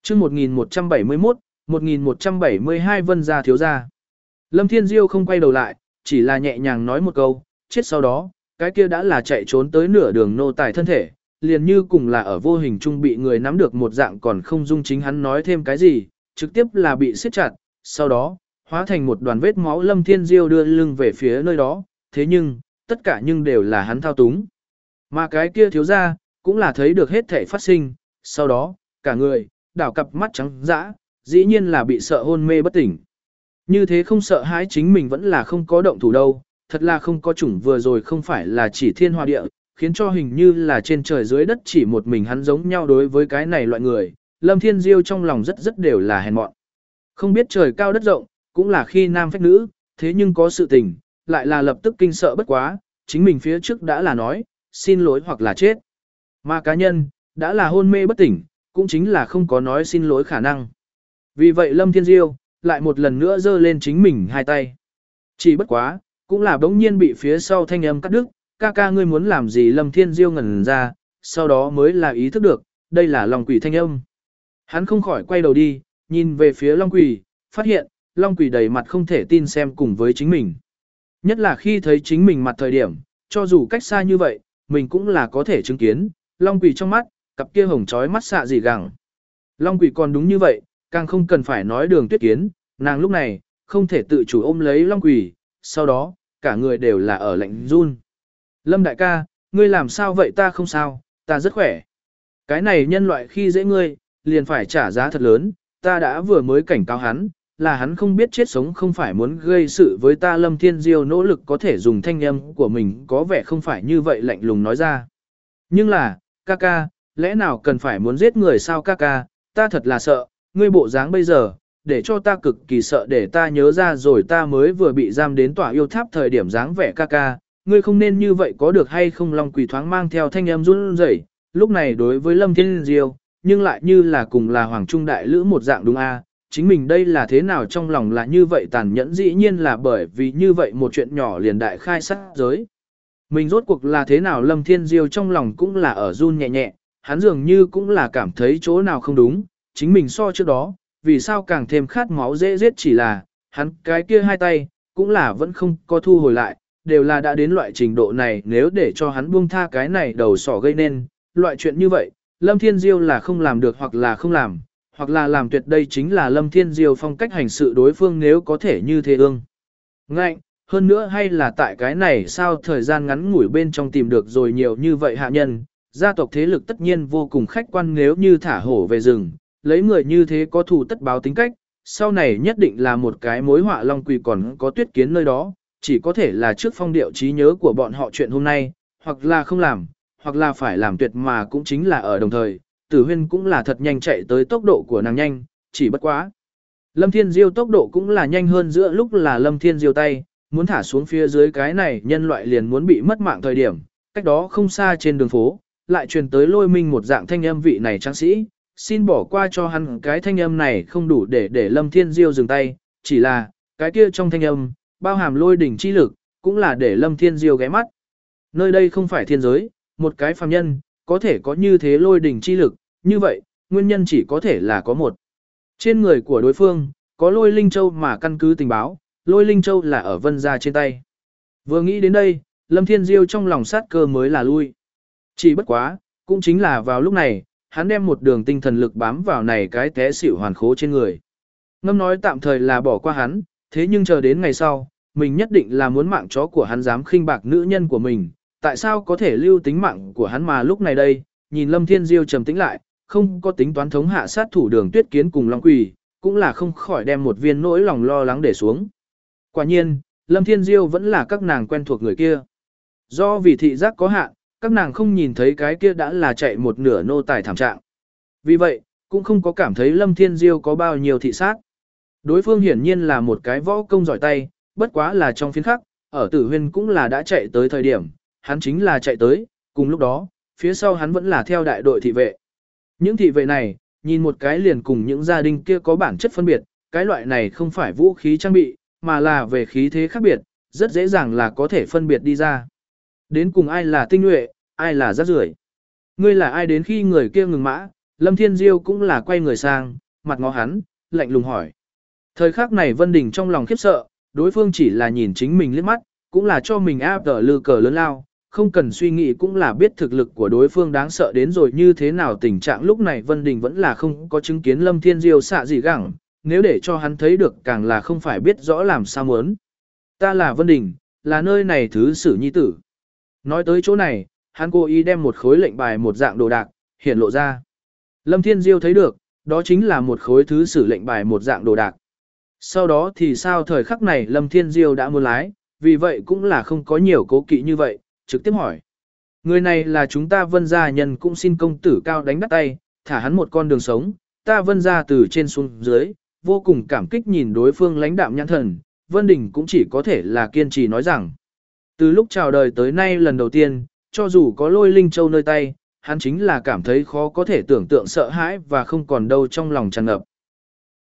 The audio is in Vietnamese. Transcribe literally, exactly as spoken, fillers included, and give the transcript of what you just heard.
chương một nghìn một trăm bảy mươi mốt, một nghìn một trăm bảy mươi hai Vân gia thiếu gia. Lâm Thiên Diêu không quay đầu lại, chỉ là nhẹ nhàng nói một câu, chết sau đó, cái kia đã là chạy trốn tới nửa đường nô tài thân thể, liền như cùng là ở vô hình trung bị người nắm được một dạng còn không dung chính hắn nói thêm cái gì, trực tiếp là bị siết chặt, sau đó, hóa thành một đoàn vết máu. Lâm Thiên Diêu đưa lưng về phía nơi đó, thế nhưng, tất cả nhưng đều là hắn thao túng. Mà cái kia thiếu gia, cũng là thấy được hết thể phát sinh, sau đó, cả người, đảo cặp mắt trắng dã, dĩ nhiên là bị sợ hôn mê bất tỉnh. Như thế không sợ hãi chính mình vẫn là không có động thủ đâu, thật là không có chủng vừa rồi không phải là chỉ thiên hoa địa, khiến cho hình như là trên trời dưới đất chỉ một mình hắn giống nhau. Đối với cái này loại người, Lâm Thiên Diêu trong lòng rất rất đều là hèn mọn. Không biết trời cao đất rộng, cũng là khi nam phách nữ, thế nhưng có sự tình, lại là lập tức kinh sợ bất quá, chính mình phía trước đã là nói, xin lỗi hoặc là chết. Mà cá nhân, đã là hôn mê bất tỉnh, cũng chính là không có nói xin lỗi khả năng. Vì vậy Lâm Thiên Diêu, lại một lần nữa giơ lên chính mình hai tay. Chỉ bất quá, cũng là bỗng nhiên bị phía sau thanh âm cắt đứt, ca ca ngươi muốn làm gì? Lâm Thiên Diêu ngẩn ra, sau đó mới là ý thức được, đây là Long Quỷ thanh âm. Hắn không khỏi quay đầu đi, nhìn về phía Long Quỷ, phát hiện, Long Quỷ đầy mặt không thể tin xem cùng với chính mình. Nhất là khi thấy chính mình mặt thời điểm, cho dù cách xa như vậy, mình cũng là có thể chứng kiến, Long Quỷ trong mắt, cặp kia hồng chói mắt xạ gì gẳng. Long Quỷ còn đúng như vậy, càng không cần phải nói Đường Tuyết Kiến, nàng lúc này, không thể tự chủ ôm lấy Long Quỷ, sau đó, cả người đều là ở lạnh run. Lâm đại ca, ngươi làm sao vậy? Ta không sao, ta rất khỏe. Cái này nhân loại khi dễ ngươi, liền phải trả giá thật lớn, ta đã vừa mới cảnh cáo hắn, là hắn không biết chết sống không phải muốn gây sự với ta. Lâm Thiên Diêu nỗ lực có thể dùng thanh âm của mình có vẻ không phải như vậy lạnh lùng nói ra. Nhưng là, ca ca, lẽ nào cần phải muốn giết người sao ca ca, ta thật là sợ, ngươi bộ dáng bây giờ, để cho ta cực kỳ sợ. Để ta nhớ ra rồi, ta mới vừa bị giam đến tỏa yêu tháp thời điểm dáng vẻ ca ca, ngươi không nên như vậy có được hay không? Long Quỷ thoáng mang theo thanh âm run rẩy, lúc này đối với Lâm Thiên Diêu, nhưng lại như là cùng là Hoàng Trung Đại Lữ một dạng đúng a? Chính mình đây là thế nào trong lòng là như vậy tàn nhẫn, dĩ nhiên là bởi vì như vậy một chuyện nhỏ liền đại khai sát giới. Mình rốt cuộc là thế nào? Lâm Thiên Diêu trong lòng cũng là ở run nhẹ nhẹ, hắn dường như cũng là cảm thấy chỗ nào không đúng, chính mình so trước đó, vì sao càng thêm khát máu dễ giết, chỉ là, hắn cái kia hai tay, cũng là vẫn không có thu hồi lại, đều là đã đến loại trình độ này, nếu để cho hắn buông tha cái này đầu sỏ gây nên, loại chuyện như vậy, Lâm Thiên Diêu là không làm được hoặc là không làm, hoặc là làm tuyệt. Đây chính là Lâm Thiên Diêu phong cách hành sự, đối phương nếu có thể như thế ương ngạnh, hơn nữa hay là tại cái này sao thời gian ngắn ngủi bên trong tìm được rồi nhiều như vậy hạ nhân, gia tộc thế lực tất nhiên vô cùng khách quan, nếu như thả hổ về rừng, lấy người như thế có thù tất báo tính cách, sau này nhất định là một cái mối họa. Long Quỷ còn có Tuyết Kiến nơi đó, chỉ có thể là trước phong điệu trí nhớ của bọn họ chuyện hôm nay, hoặc là không làm, hoặc là phải làm tuyệt, mà cũng chính là ở đồng thời, Tử Huyên cũng là thật nhanh chạy tới, tốc độ của nàng nhanh, chỉ bất quá. Lâm Thiên Diêu tốc độ cũng là nhanh hơn, giữa lúc là Lâm Thiên Diêu tay, muốn thả xuống phía dưới cái này nhân loại liền muốn bị mất mạng thời điểm, cách đó không xa trên đường phố, lại truyền tới Lôi Minh một dạng thanh âm, vị này tráng sĩ, xin bỏ qua cho hắn. Cái thanh âm này không đủ để để Lâm Thiên Diêu dừng tay, chỉ là, cái kia trong thanh âm, bao hàm lôi đỉnh chi lực, cũng là để Lâm Thiên Diêu ghé mắt. Nơi đây không phải thiên giới, một cái phàm nhân, có thể có như thế lôi đỉnh chi lực, như vậy, nguyên nhân chỉ có thể là có một. Trên người của đối phương, có lôi linh châu, mà căn cứ tình báo, lôi linh châu là ở Vân gia trên tay. Vừa nghĩ đến đây, Lâm Thiên Diêu trong lòng sát cơ mới là lui. Chỉ bất quá, cũng chính là vào lúc này, hắn đem một đường tinh thần lực bám vào này cái té xỉu hoàn khố trên người. Ngâm nói tạm thời là bỏ qua hắn, thế nhưng chờ đến ngày sau, mình nhất định là muốn mạng chó của hắn dám khinh bạc nữ nhân của mình, tại sao có thể lưu tính mạng của hắn? Mà lúc này đây, nhìn Lâm Thiên Diêu trầm tĩnh lại, không có tính toán thống hạ sát thủ Đường Tuyết Kiến cùng Long Quỷ, cũng là không khỏi đem một viên nỗi lòng lo lắng để xuống. Quả nhiên, Lâm Thiên Diêu vẫn là các nàng quen thuộc người kia. Do vì thị giác có hạn, các nàng không nhìn thấy cái kia đã là chạy một nửa nô tài thảm trạng. Vì vậy, cũng không có cảm thấy Lâm Thiên Diêu có bao nhiêu thị sát. Đối phương hiển nhiên là một cái võ công giỏi tay, bất quá là trong phiên khắc, ở Tử Huyên cũng là đã chạy tới thời điểm, hắn chính là chạy tới, cùng lúc đó, phía sau hắn vẫn là theo đại đội thị vệ. Những thị vệ này, nhìn một cái liền cùng những gia đình kia có bản chất phân biệt, cái loại này không phải vũ khí trang bị, mà là về khí thế khác biệt, rất dễ dàng là có thể phân biệt đi ra. Đến cùng ai là tinh nhuệ, ai là rác rưởi. Ngươi là ai? Đến khi người kia ngừng mã, Lâm Thiên Diêu cũng là quay người sang, mặt ngó hắn, lạnh lùng hỏi. Thời khắc này Vân Đình trong lòng khiếp sợ, đối phương chỉ là nhìn chính mình liếc mắt, cũng là cho mình áp tờ lư cờ lớn lao, không cần suy nghĩ cũng là biết thực lực của đối phương đáng sợ đến rồi như thế nào. Tình trạng lúc này Vân Đình vẫn là không có chứng kiến Lâm Thiên Diêu xạ gì gẳng, nếu để cho hắn thấy được càng là không phải biết rõ làm sao muốn. Ta là Vân Đình, là nơi này thứ sử nhi tử. Nói tới chỗ này, hắn cố ý đem một khối lệnh bài một dạng đồ đạc, hiện lộ ra. Lâm Thiên Diêu thấy được, đó chính là một khối thứ sử lệnh bài một dạng đồ đạc. Sau đó thì sao thời khắc này Lâm Thiên Diêu đã muốn lái, vì vậy cũng là không có nhiều cố kỵ như vậy, trực tiếp hỏi. Người này là chúng ta Vân gia nhân, cũng xin công tử cao đánh đắt tay, thả hắn một con đường sống, ta Vân gia từ trên xuống dưới, vô cùng cảm kích nhìn đối phương lãnh đạm nhãn thần, Vân Đình cũng chỉ có thể là kiên trì nói rằng. Từ lúc chào đời tới nay lần đầu tiên, cho dù có lôi linh châu nơi tay, hắn chính là cảm thấy khó có thể tưởng tượng sợ hãi và không còn đâu trong lòng tràn ngập.